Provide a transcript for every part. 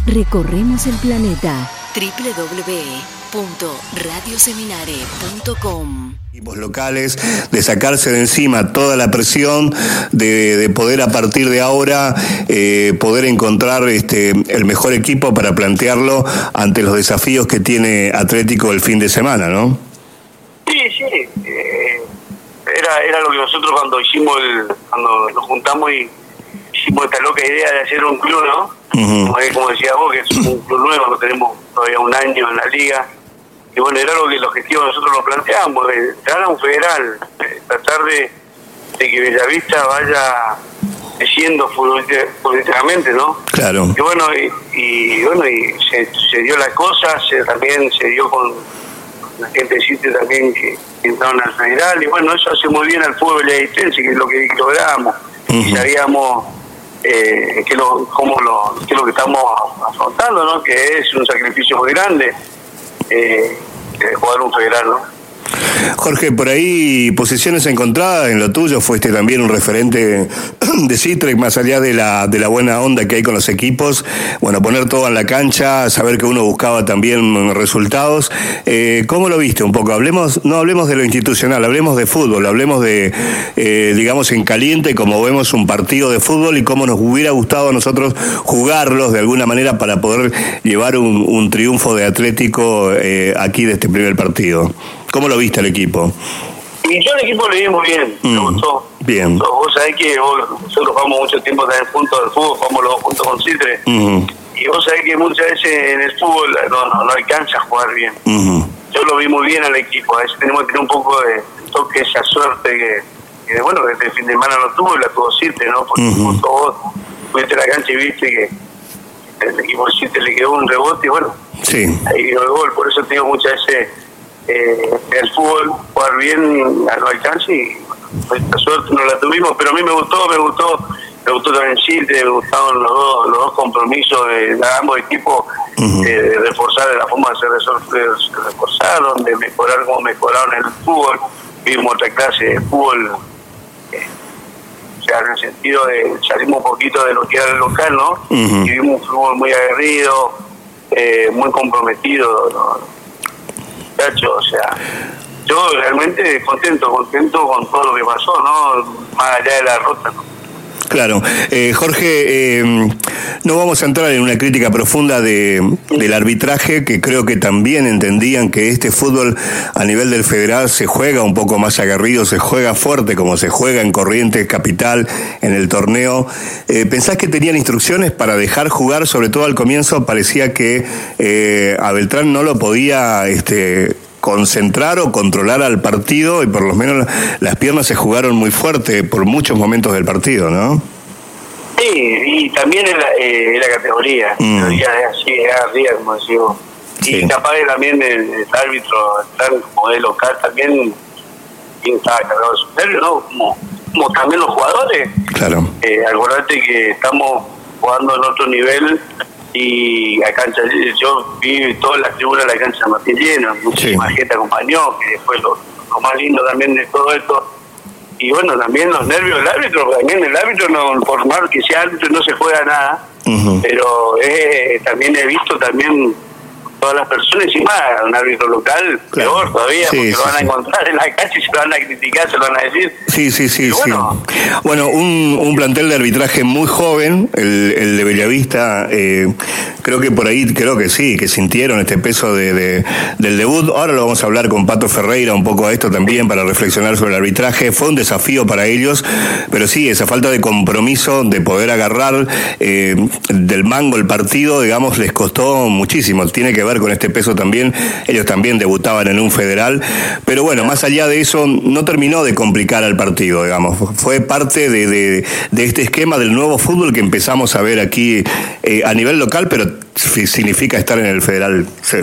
Recorremos el planeta. www.radioseminare.com. Equipos locales, de sacarse de encima toda la presión, de poder a partir de ahora poder encontrar el mejor equipo para plantearlo ante los desafíos que tiene Atlético el fin de semana, ¿no? Sí. Era lo que nosotros cuando nos juntamos y hicimos esta loca idea de hacer un club, ¿no? Uh-huh. Como decía vos, que es un club nuevo, no tenemos todavía un año en la liga. Y bueno, era lo que el objetivo nosotros lo planteamos, de entrar a un federal, tratar de que Bellavista vaya creciendo futbolísticamente, ¿no? Claro. Y bueno, y se dio la cosa, también se dio con la gente de Cite también que entraron al federal, y bueno, eso hace muy bien al fútbol bellavistense, que es lo que logramos. Uh-huh. Y sabíamos qué es lo que estamos afrontando, ¿no? Que es un sacrificio muy grande. Jugar un federal, ¿no? Jorge, por ahí posiciones encontradas en lo tuyo, fuiste también un referente de Citrec, más allá de la buena onda que hay con los equipos, bueno, poner todo en la cancha, saber que uno buscaba también resultados. ¿Cómo lo viste un poco? No hablemos de lo institucional, hablemos de fútbol, hablemos de, digamos, en caliente, como vemos un partido de fútbol y cómo nos hubiera gustado a nosotros jugarlos de alguna manera para poder llevar un triunfo de Atlético aquí de este primer partido. ¿Cómo lo viste el equipo? Y yo al equipo le vi muy bien, me gustó. Bien. Vos sabés que nosotros jugamos mucho tiempo también juntos al fútbol, jugamos los dos juntos con Citre. Uh-huh. Y vos sabés que muchas veces en el fútbol no alcanza a jugar bien. Uh-huh. Yo lo vi muy bien al equipo, a veces tenemos que tener un poco de toque, esa suerte que bueno, que este fin de semana no tuvo y la tuvo Citre, ¿no? Porque justo vos fuiste a la cancha y viste que el equipo de Citre le quedó un rebote y bueno, sí, ahí vino el gol, por eso te digo muchas veces el fútbol jugar bien no alcanza y esta suerte no la tuvimos, pero a mí me gustó también Chile, me gustaron los dos compromisos de ambos equipos. Uh-huh. De reforzar de la forma de reforzar, donde mejorar como mejoraron el fútbol. Vimos otra clase de fútbol, o sea, en el sentido de salimos un poquito de lo que era el local, ¿no? Uh-huh. Y vimos un fútbol muy aguerrido, muy comprometido, ¿no? O sea, yo realmente contento con todo lo que pasó, ¿no? Más allá de la derrota, ¿no? Claro. Jorge, no vamos a entrar en una crítica profunda del arbitraje, que creo que también entendían que este fútbol a nivel del federal se juega un poco más aguerrido, se juega fuerte como se juega en Corrientes Capital, en el torneo. ¿Pensás que tenían instrucciones para dejar jugar? Sobre todo al comienzo parecía que a Beltrán no lo podía concentrar o controlar al partido, y por lo menos las piernas se jugaron muy fuerte por muchos momentos del partido, ¿no? Sí, y también la categoría, así, arriba, como decimos. Sí. Y capaz que también el árbitro, como de local, también estaba cargado de sus nervios, ¿no? Como también los jugadores. Claro. Acordate que estamos jugando en otro nivel. Y la cancha, yo vi todas las tribunas de la cancha Martín llena, muchísima gente acompañó, que después lo más lindo también de todo esto. Y bueno, también los nervios del árbitro, también el árbitro, no, por más que sea árbitro, no se juega nada. Uh-huh. Pero también he visto también todas las personas, y más un árbitro local, claro, peor todavía, porque lo van a encontrar en la cancha y se lo van a criticar, se lo van a decir. Sí. Bueno, un plantel de arbitraje muy joven, el de Bellavista, creo que por ahí, que sí, que sintieron este peso del debut. Ahora lo vamos a hablar con Pato Ferreira un poco a esto también, para reflexionar sobre el arbitraje. Fue un desafío para ellos, pero sí, esa falta de compromiso, de poder agarrar del mango el partido, digamos, les costó muchísimo. Tiene que ver con este peso también. Ellos también debutaban en un federal, pero bueno, más allá de eso, no terminó de complicar al partido, digamos. Fue parte de este esquema del nuevo fútbol que empezamos a ver aquí a nivel local, pero significa estar en el federal. Sí,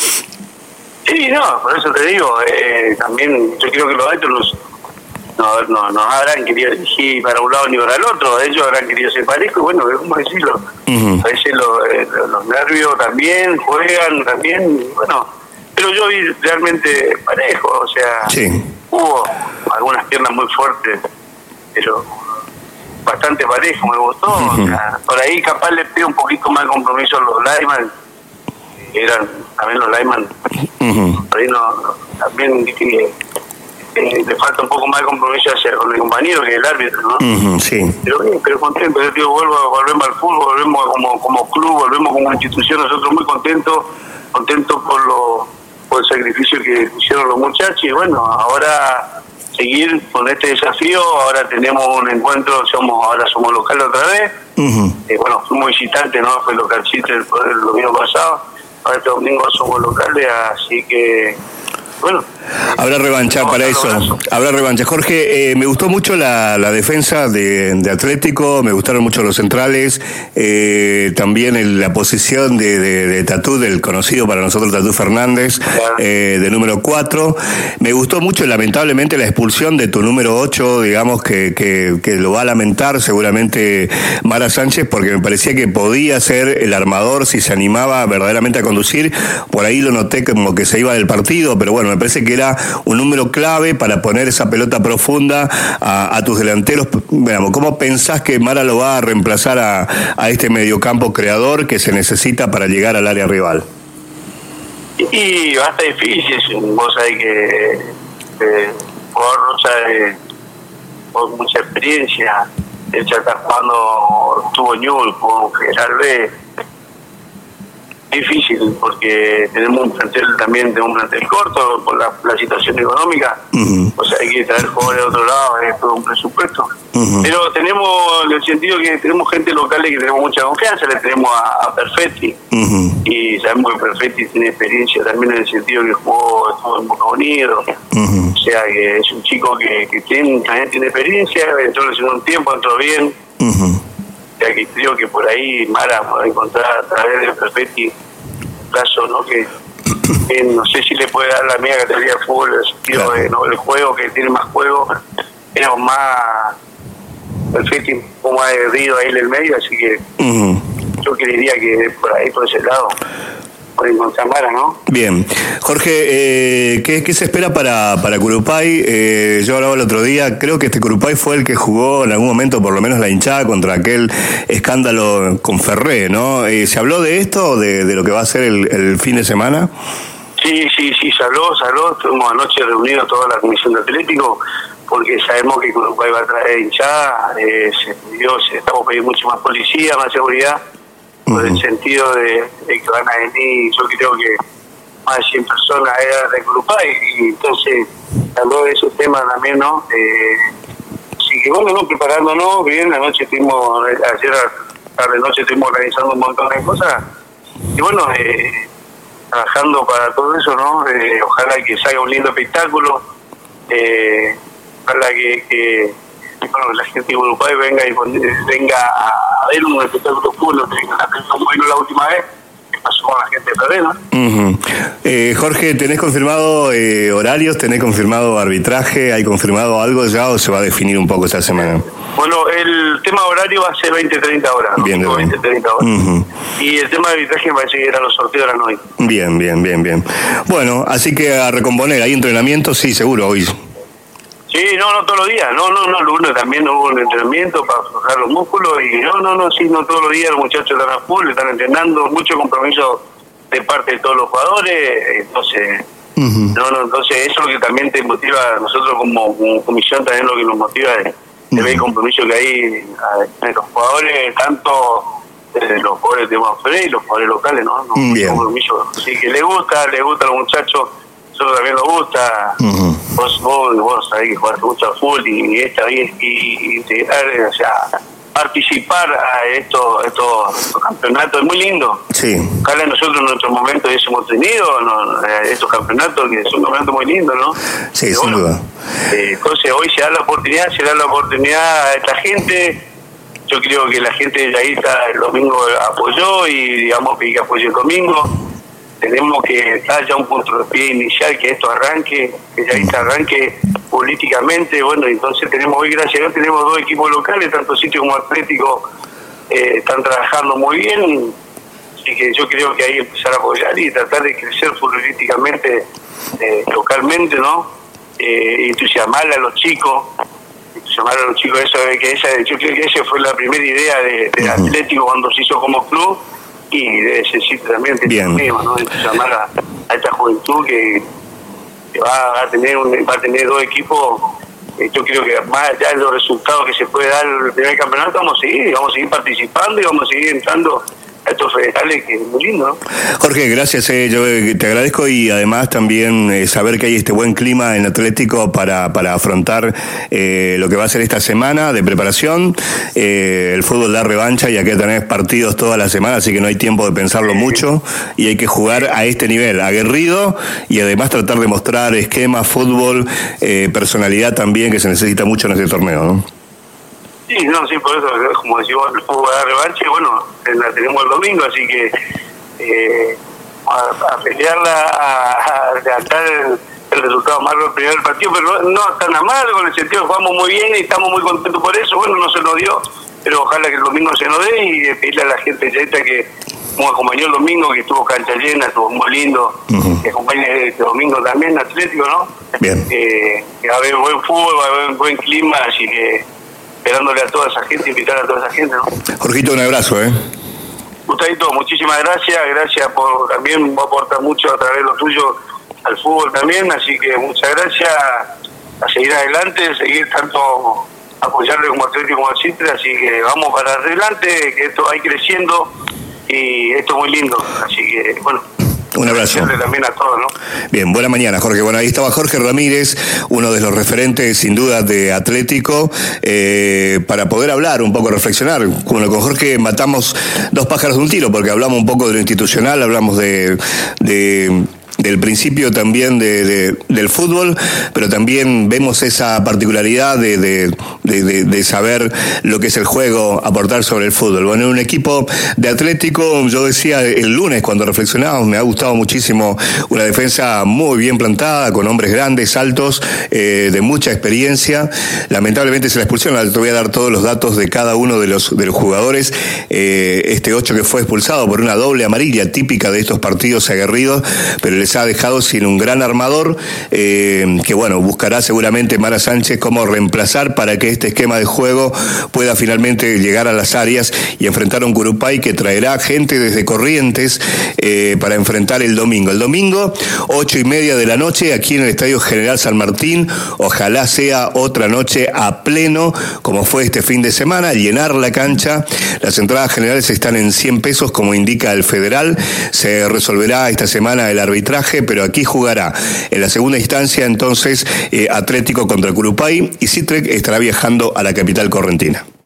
no, por eso te digo, también yo creo que los árbitros no habrán querido dirigir para un lado ni para el otro, ellos habrán querido ser parejos, bueno, ¿cómo decirlo? Uh-huh. A veces los nervios también juegan, también, bueno, pero yo vi realmente parejo, o sea, sí, hubo algunas piernas muy fuertes, pero bastante parejo, me gustó. O sea, por ahí capaz le pido un poquito más de compromiso a los linemen, eran también los linemen, por ahí también le falta un poco más de compromiso hacia con el compañero que el árbitro, ¿no? Sí. Pero bien, pero contento, yo digo, volvemos al fútbol, volvemos como club, volvemos como institución, nosotros muy contentos por el sacrificio que hicieron los muchachos, y bueno, ahora seguir con este desafío. Ahora tenemos un encuentro, ahora somos locales otra vez. Bueno, fuimos visitantes, ¿no? Fue localcito el domingo pasado. Ahora este domingo somos locales, así que bueno. Habrá revancha para eso. Habrá revancha. Jorge, me gustó mucho la defensa de Atlético, me gustaron mucho los centrales, también la posición de Tatú, del conocido para nosotros Tatú Fernández, de número 4. Me gustó mucho, lamentablemente, la expulsión de tu número 8, digamos, que lo va a lamentar seguramente Mara Sánchez, porque me parecía que podía ser el armador si se animaba verdaderamente a conducir. Por ahí lo noté como que se iba del partido, pero bueno, me parece que era un número clave para poner esa pelota profunda a tus delanteros. Veamos, ¿cómo pensás que Mara lo va a reemplazar a este mediocampo creador que se necesita para llegar al área rival? Y va a estar difícil, vos sabés que por mucha experiencia, él ya está jugando, estuvo Ñul, con General B. Difícil porque tenemos un plantel corto por la situación económica, o sea, hay que traer jugadores de otro lado, es todo un presupuesto, pero tenemos, en el sentido que tenemos gente local y que tenemos mucha confianza. Le tenemos a Perfetti, y sabemos que Perfetti tiene experiencia también en el sentido que estuvo en Boca Unido, o sea que es un chico que también tiene experiencia, entró en el segundo tiempo, entró bien. O sea que creo que por ahí Mara va a encontrar a través de Perfetti un caso, ¿no? Que no sé si le puede dar la media categoría de fútbol, el sentido de, ¿no? El juego, que tiene más juego, pero más Perfetti como más aguerrido ahí en el medio, así que yo creería que por ahí, por ese lado, por encontrar Mara, ¿no? Bien. Jorge, ¿qué se espera para Curupay? Yo hablaba el otro día, creo que este Curupay fue el que jugó en algún momento, por lo menos la hinchada, contra aquel escándalo con Ferré, ¿no? ¿Se habló de esto, de lo que va a ser el fin de semana? Sí, se habló. Estuvimos anoche reunidos toda la comisión de Atlético, porque sabemos que Curupay va a traer hinchada, estamos pidiendo mucho más policía, más seguridad, por el sentido de que van a venir, yo creo que más de 100 personas de Curupay, y entonces habló de esos temas también, ¿no? Así que bueno, preparándonos bien. Ayer tarde noche estuvimos organizando un montón de cosas, y bueno, trabajando para todo eso, ¿no? Ojalá que salga un lindo espectáculo, ojalá que bueno, la gente de Uruguay venga a ver un espectáculo puro, que como vino la última vez, que pasó con la gente de Ferré, ¿no? Jorge, ¿tenés confirmado horarios? ¿Tenés confirmado arbitraje? ¿Hay confirmado algo ya o se va a definir un poco esta semana? Bueno, el tema horario va a ser 20-30 horas, ¿no? Bien, 20-30 horas. Y el tema de arbitraje me parece que eran los sorteos de la noche. Bien. Bueno, así que a recomponer, ¿hay entrenamiento? Sí, seguro, hoy. Sí, no todos los días, no, el lunes también hubo un entrenamiento para aflojar los músculos, y no todos los días los muchachos están a full, están entrenando, mucho compromiso de parte de todos los jugadores, entonces, entonces eso es lo que también te motiva, a nosotros como comisión también lo que nos motiva es ver el compromiso que hay en los jugadores, tanto los jugadores de Manfred y los jugadores locales, ¿no? Bien. Compromiso, así que le gusta a los muchachos. Nosotros también nos gusta, vos sabés que jugaste mucho al fútbol y esta vez integrar, o sea, participar a estos campeonatos es muy lindo. Sí. Ojalá nosotros en nuestro momento hemos tenido estos campeonatos, que son campeonatos muy lindos, ¿no? Sí, sin duda. Entonces hoy se da la oportunidad a esta gente. Yo creo que la gente de ahí el domingo apoyó, y digamos que apoyó el domingo. Tenemos que dar ya un punto de pie inicial, que esto arranque, que ya arranque políticamente. Bueno, entonces hoy, gracias a Dios, tenemos 2 equipos locales, tanto Sitio como Atlético, están trabajando muy bien, así que yo creo que ahí empezar a apoyar y tratar de crecer futbolísticamente, localmente, ¿no? Entusiasmar a los chicos, llamar a los chicos eso, yo creo que esa fue la primera idea de Atlético cuando se hizo como club, y debe ser también lo mismo, ¿no? Llamar a esta juventud que va a tener dos equipos. Yo creo que más allá de los resultados que se puede dar en el primer campeonato, vamos a seguir participando y vamos a seguir entrando a estos federales, que es muy lindo, ¿no? Jorge, gracias, yo te agradezco, y además también saber que hay este buen clima en Atlético para afrontar lo que va a ser esta semana de preparación. El fútbol da revancha, y aquí tenés partidos toda la semana, así que no hay tiempo de pensarlo mucho, y hay que jugar a este nivel, aguerrido, y además tratar de mostrar esquema, fútbol, personalidad también, que se necesita mucho en este torneo, ¿no? Sí, por eso, como decimos, el fútbol da revancha, y bueno, la tenemos el domingo, así que a pelearla, a levantar el resultado amargo del primer partido, pero no tan amargo, en el sentido que jugamos muy bien y estamos muy contentos por eso. Bueno, no se nos dio, pero ojalá que el domingo se nos dé, y pedirle a la gente esta que, como acompañó el domingo, que estuvo cancha llena, estuvo muy lindo, que acompañe este domingo también Atlético, ¿no? Bien. Que va a haber buen fútbol, va a haber buen clima, así que esperándole a toda esa gente, invitar a toda esa gente, ¿no? Jorgito, un abrazo, Gustavito, muchísimas gracias por también aportar mucho a través de lo tuyo al fútbol también, así que muchas gracias, a seguir adelante, seguir tanto apoyarle como Atlético como al Citre, así que vamos para adelante, que esto va a ir creciendo, y esto es muy lindo, así que bueno. Un abrazo. También a todos, ¿no? Bien, buena mañana, Jorge. Bueno, ahí estaba Jorge Ramírez, uno de los referentes, sin duda, de Atlético, para poder hablar un poco, reflexionar. Bueno, con Jorge matamos dos pájaros de un tiro, porque hablamos un poco de lo institucional, hablamos del principio también del fútbol, pero también vemos esa particularidad de saber lo que es el juego, aportar sobre el fútbol. Bueno, en un equipo de Atlético, yo decía el lunes cuando reflexionábamos, me ha gustado muchísimo una defensa muy bien plantada, con hombres grandes, altos, de mucha experiencia. Lamentablemente se la expulsaron, te voy a dar todos los datos de cada uno de los jugadores. Este 8 que fue expulsado por una doble amarilla típica de estos partidos aguerridos, pero les ha dejado sin un gran armador, que bueno, buscará seguramente Mara Sánchez cómo reemplazar para que este esquema de juego pueda finalmente llegar a las áreas y enfrentar a un Curupay que traerá gente desde Corrientes para enfrentar el domingo. El domingo, 8:30 de la noche, aquí en el Estadio General San Martín. Ojalá sea otra noche a pleno, como fue este fin de semana, llenar la cancha. Las entradas generales están en 100 pesos, como indica el federal. Se resolverá esta semana el arbitraje, pero aquí jugará en la segunda instancia entonces Atlético contra Curupay, y Citrec estará viajando a la capital correntina.